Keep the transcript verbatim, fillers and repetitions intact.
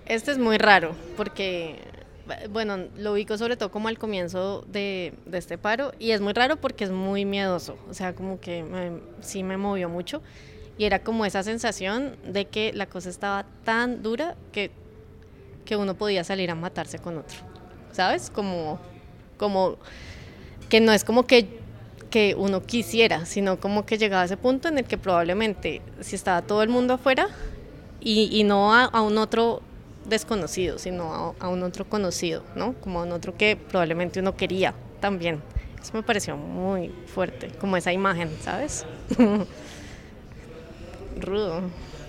Este es muy raro porque, bueno, lo ubico sobre todo como al comienzo de, de este paro y es muy raro porque es muy miedoso, o sea, como que me- sí me movió mucho y era como esa sensación de que la cosa estaba tan dura que, que uno podía salir a matarse con otro, ¿sabes? Como, como que no es como que, que uno quisiera, sino como que llegaba a ese punto en el que probablemente si estaba todo el mundo afuera y, y no a, a un otro desconocido, sino a, a un otro conocido, ¿no? Como a un otro que probablemente uno quería también. Eso me pareció muy fuerte, como esa imagen, ¿sabes? Rudo.